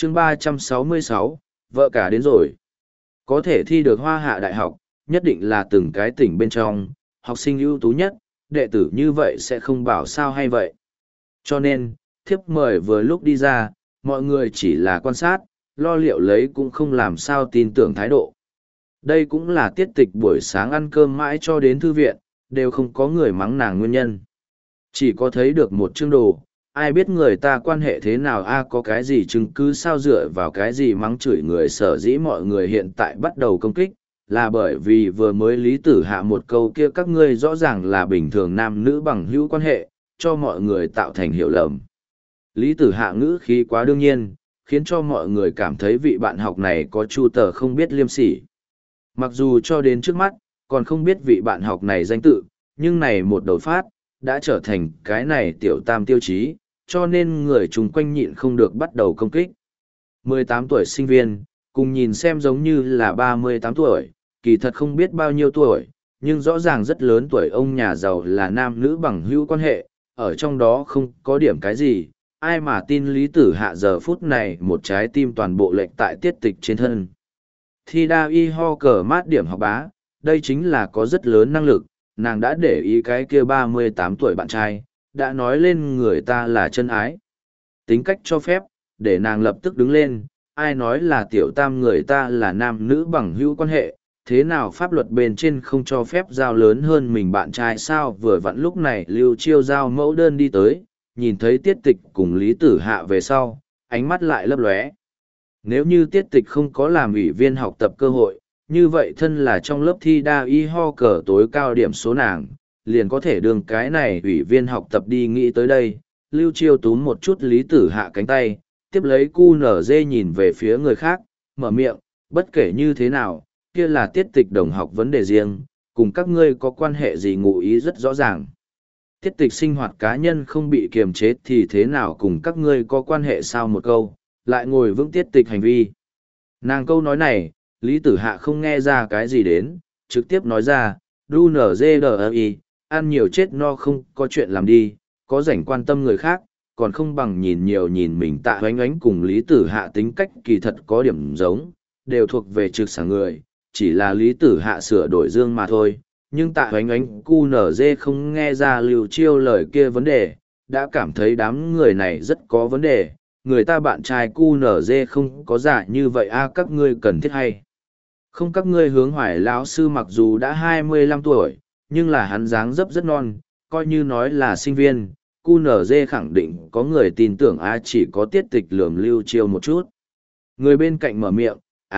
chương 366, vợ cả đến rồi. Có thể thi được Hoa Hạ Đại học, nhất định là từng cái tỉnh bên trong, học sinh ưu tú nhất, đệ tử như vậy sẽ không bảo sao hay vậy. Cho nên, thiếp mời vừa lúc đi ra, mọi người chỉ là quan sát, lo liệu lấy cũng không làm sao tin tưởng thái độ. Đây cũng là tiết tịch buổi sáng ăn cơm mãi cho đến thư viện, đều không có người mắng nàng nguyên nhân. Chỉ có thấy được một chương đồ, ai biết người ta quan hệ thế nào có cái gì chứng cứ sao dựa vào cái gì mắng chửi người sở dĩ mọi người hiện tại bắt đầu công kích, là bởi vì vừa mới Lý Tử Hạ một câu kia các ngươi rõ ràng là bình thường nam nữ bằng hữu quan hệ, cho mọi người tạo thành hiểu lầm. Lý Tử Hạ ngữ khí quá đương nhiên, khiến cho mọi người cảm thấy vị bạn học này có chu tờ không biết liêm sỉ. Mặc dù cho đến trước mắt, còn không biết vị bạn học này danh tự, nhưng này một đầu phát, đã trở thành cái này tiểu tam tiêu chí, cho nên người chung quanh nhịn không được bắt đầu công kích. 18 tuổi sinh viên, cùng nhìn xem giống như là 38 tuổi, kỳ thật không biết bao nhiêu tuổi, nhưng rõ ràng rất lớn tuổi ông nhà giàu là nam nữ bằng hữu quan hệ, ở trong đó không có điểm cái gì, ai mà tin Lý Tử Hạ giờ phút này một trái tim toàn bộ lệnh tại tiết tịch trên thân. Thi đa y ho cờ mát điểm học bá, đây chính là có rất lớn năng lực, nàng đã để ý cái kia 38 tuổi bạn trai, đã nói lên người ta là chân ái. Tính cách cho phép, để nàng lập tức đứng lên, ai nói là tiểu tam người ta là nam nữ bằng hữu quan hệ, thế nào pháp luật bên trên không cho phép giao lớn hơn mình bạn trai sao. Vừa vặn lúc này Lưu Chiêu giao mẫu đơn đi tới, nhìn thấy tiết tịch cùng Lý Tử Hạ về sau, ánh mắt lại lấp lóe. Nếu như tiết tịch không có làm ủy viên học tập cơ hội, như vậy thân là trong lớp thi đa y ho cờ tối cao điểm số nàng, liền có thể đường cái này ủy viên học tập đi nghĩ tới đây. Lưu Chiêu túm một chút Lý Tử Hạ cánh tay, tiếp lấy cu nở dê nhìn về phía người khác, mở miệng, bất kể như thế nào, kia là tiết tịch đồng học vấn đề riêng, cùng các ngươi có quan hệ gì ngụ ý rất rõ ràng. Tiết tịch sinh hoạt cá nhân không bị kiềm chế thì thế nào cùng các ngươi có quan hệ sao một câu, lại ngồi vững tiết tịch hành vi. Nàng câu nói này, Lý Tử Hạ không nghe ra cái gì đến, trực tiếp nói ra, đu nở dê đờ y, ăn nhiều chết no không có chuyện làm đi, có rảnh quan tâm người khác, còn không bằng nhìn nhiều nhìn mình. Tạ Oánh Oánh cùng Lý Tử Hạ tính cách kỳ thật có điểm giống, đều thuộc về trực sảng người, chỉ là Lý Tử Hạ sửa đổi dương mà thôi. Nhưng Tạ Oánh Oánh cu nở dê không nghe ra Lưu Chiêu lời kia vấn đề, đã cảm thấy đám người này rất có vấn đề. Người ta bạn trai cu nở dê không có giả như vậy các ngươi cần thiết hay không. Các ngươi Hướng Hoài lão sư mặc dù đã 25 tuổi, nhưng là hắn dáng dấp rất non, coi như nói là sinh viên, QNZ khẳng định có người tin tưởng chỉ có tiết tịch lườm Lưu Chiêu một chút. Người bên cạnh mở miệng,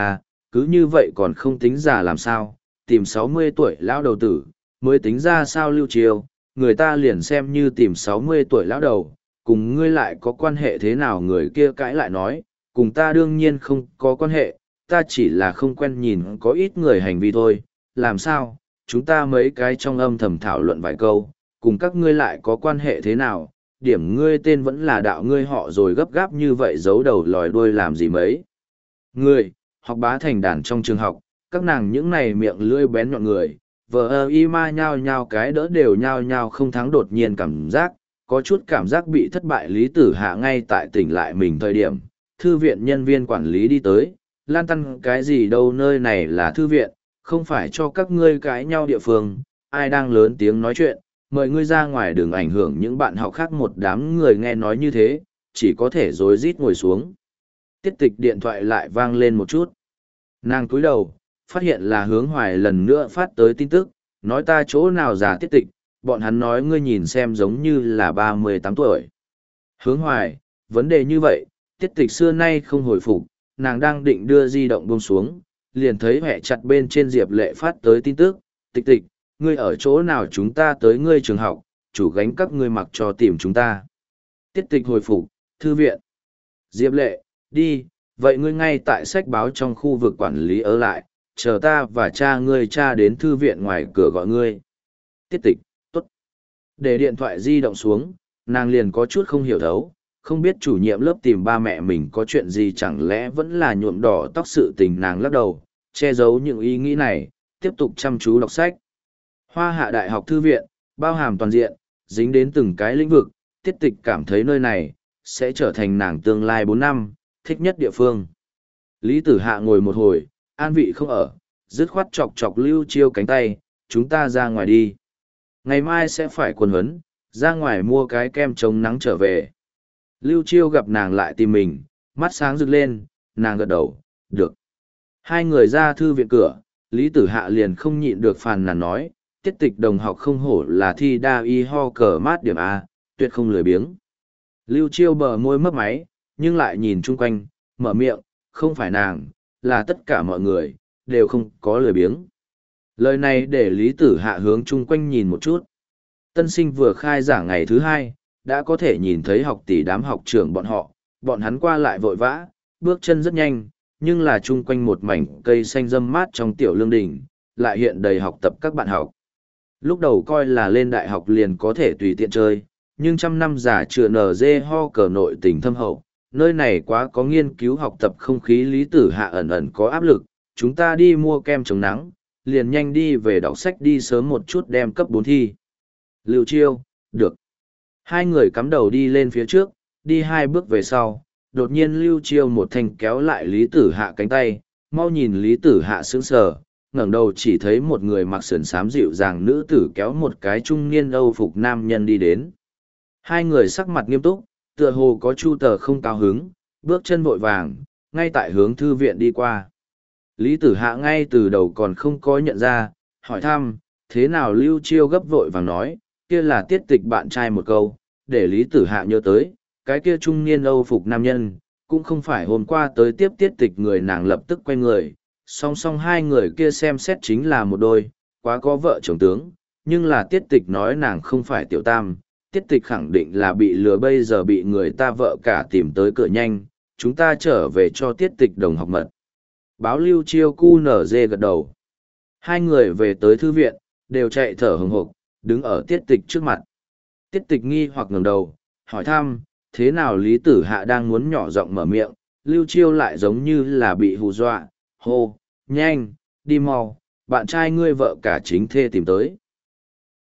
cứ như vậy còn không tính già làm sao, tìm 60 tuổi lão đầu tử, mới tính ra sao Lưu Chiêu, người ta liền xem như tìm 60 tuổi lão đầu, cùng ngươi lại có quan hệ thế nào. Người kia cãi lại nói, cùng ta đương nhiên không có quan hệ, ta chỉ là không quen nhìn có ít người hành vi thôi, làm sao, chúng ta mấy cái trong âm thầm thảo luận vài câu, cùng các ngươi lại có quan hệ thế nào, điểm ngươi tên vẫn là đạo ngươi họ rồi gấp gáp như vậy giấu đầu lòi đuôi làm gì mấy. Ngươi, học bá thành đàn trong trường học, các nàng những này miệng lưỡi bén nhọn người, vờ y ma nhao nhao cái đỡ đều nhao nhao không thắng, đột nhiên cảm giác, có chút cảm giác bị thất bại. Lý Tử Hạ ngay tại tỉnh lại mình thời điểm, thư viện nhân viên quản lý đi tới, lan tăn cái gì đâu, nơi này là thư viện, không phải cho các ngươi cãi nhau địa phương, ai đang lớn tiếng nói chuyện, mời ngươi ra ngoài đừng ảnh hưởng những bạn học khác. Một đám người nghe nói như thế, chỉ có thể rối rít ngồi xuống. Tiết tịch điện thoại lại vang lên một chút. Nàng cúi đầu, phát hiện là Hướng Hoài lần nữa phát tới tin tức, nói ta chỗ nào giả tiết tịch, bọn hắn nói ngươi nhìn xem giống như là 38 tuổi. Hướng Hoài, vấn đề như vậy, tiết tịch xưa nay không hồi phục, nàng đang định đưa di động buông xuống, liền thấy hẹ chặt bên trên Diệp Lệ phát tới tin tức, tịch tịch, ngươi ở chỗ nào, chúng ta tới ngươi trường học, chủ gánh các ngươi mặc cho tìm chúng ta. Tiết tịch hồi phục, thư viện. Diệp Lệ, đi, vậy ngươi ngay tại sách báo trong khu vực quản lý ở lại, chờ ta và cha ngươi cha đến thư viện ngoài cửa gọi ngươi. Tiết tịch, tốt. Để điện thoại di động xuống, nàng liền có chút không hiểu thấu, không biết chủ nhiệm lớp tìm ba mẹ mình có chuyện gì, chẳng lẽ vẫn là nhuộm đỏ tóc sự tình. Nàng lắc đầu, che giấu những ý nghĩ này, tiếp tục chăm chú đọc sách. Hoa Hạ Đại học thư viện, bao hàm toàn diện, dính đến từng cái lĩnh vực, tiết tịch cảm thấy nơi này sẽ trở thành nàng tương lai 4 năm, thích nhất địa phương. Lý Tử Hạ ngồi một hồi, an vị không ở, dứt khoát chọc chọc Lưu Chiêu cánh tay, chúng ta ra ngoài đi. Ngày mai sẽ phải quần huấn, ra ngoài mua cái kem chống nắng trở về. Lưu Chiêu gặp nàng lại tìm mình, mắt sáng rực lên, nàng gật đầu, được. Hai người ra thư viện cửa, Lý Tử Hạ liền không nhịn được phàn nàn nói, tiết tịch đồng học không hổ là thi đa y ho cờ mát điểm A, tuyệt không lười biếng. Lưu Chiêu bờ môi mấp máy, nhưng lại nhìn chung quanh, mở miệng, không phải nàng, là tất cả mọi người, đều không có lười biếng. Lời này để Lý Tử Hạ hướng chung quanh nhìn một chút. Tân sinh vừa khai giảng ngày thứ hai, đã có thể nhìn thấy học tỷ đám học trưởng bọn hắn qua lại vội vã, bước chân rất nhanh, nhưng là chung quanh một mảnh cây xanh râm mát trong tiểu lương đình, lại hiện đầy học tập các bạn học. Lúc đầu coi là lên đại học liền có thể tùy tiện chơi, nhưng trăm năm giả chưa nở dê ho cờ nội tình thâm hậu, nơi này quá có nghiên cứu học tập không khí. Lý Tử Hạ ẩn ẩn có áp lực, chúng ta đi mua kem chống nắng, liền nhanh đi về đọc sách đi sớm một chút đem cấp 4 thi. Lưu Chiêu, được. Hai người cắm đầu đi lên phía trước, đi hai bước về sau, đột nhiên Lưu Chiêu một thanh kéo lại Lý Tử Hạ cánh tay, mau nhìn Lý Tử Hạ sững sờ, ngẩng đầu chỉ thấy một người mặc sườn xám dịu dàng nữ tử kéo một cái trung niên âu phục nam nhân đi đến. Hai người sắc mặt nghiêm túc, tựa hồ có chu tờ không cao hứng, bước chân vội vàng, ngay tại hướng thư viện đi qua. Lý Tử Hạ ngay từ đầu còn không có nhận ra, hỏi thăm, thế nào Lưu Chiêu gấp vội vàng nói, kia là tiết tịch bạn trai một câu, để Lý Tử Hạ nhớ tới, cái kia trung niên âu phục nam nhân, cũng không phải hôm qua tới tiếp tiết tịch người. Nàng lập tức quay người, song song hai người kia xem xét chính là một đôi, quá có vợ chồng tướng, nhưng là tiết tịch nói nàng không phải tiểu tam, tiết tịch khẳng định là bị lừa, bây giờ bị người ta vợ cả tìm tới cửa, nhanh, chúng ta trở về cho tiết tịch đồng học mật. Báo Lưu Chiêu cu nở dê gật đầu. Hai người về tới thư viện, đều chạy thở hừng hực, đứng ở tiết tịch trước mặt. Tiết tịch nghi hoặc ngẩng đầu, hỏi thăm, thế nào? Lý Tử Hạ đang muốn nhỏ giọng mở miệng, Lưu Chiêu lại giống như là bị hù dọa, hô, nhanh, đi mau, bạn trai ngươi vợ cả chính thê tìm tới.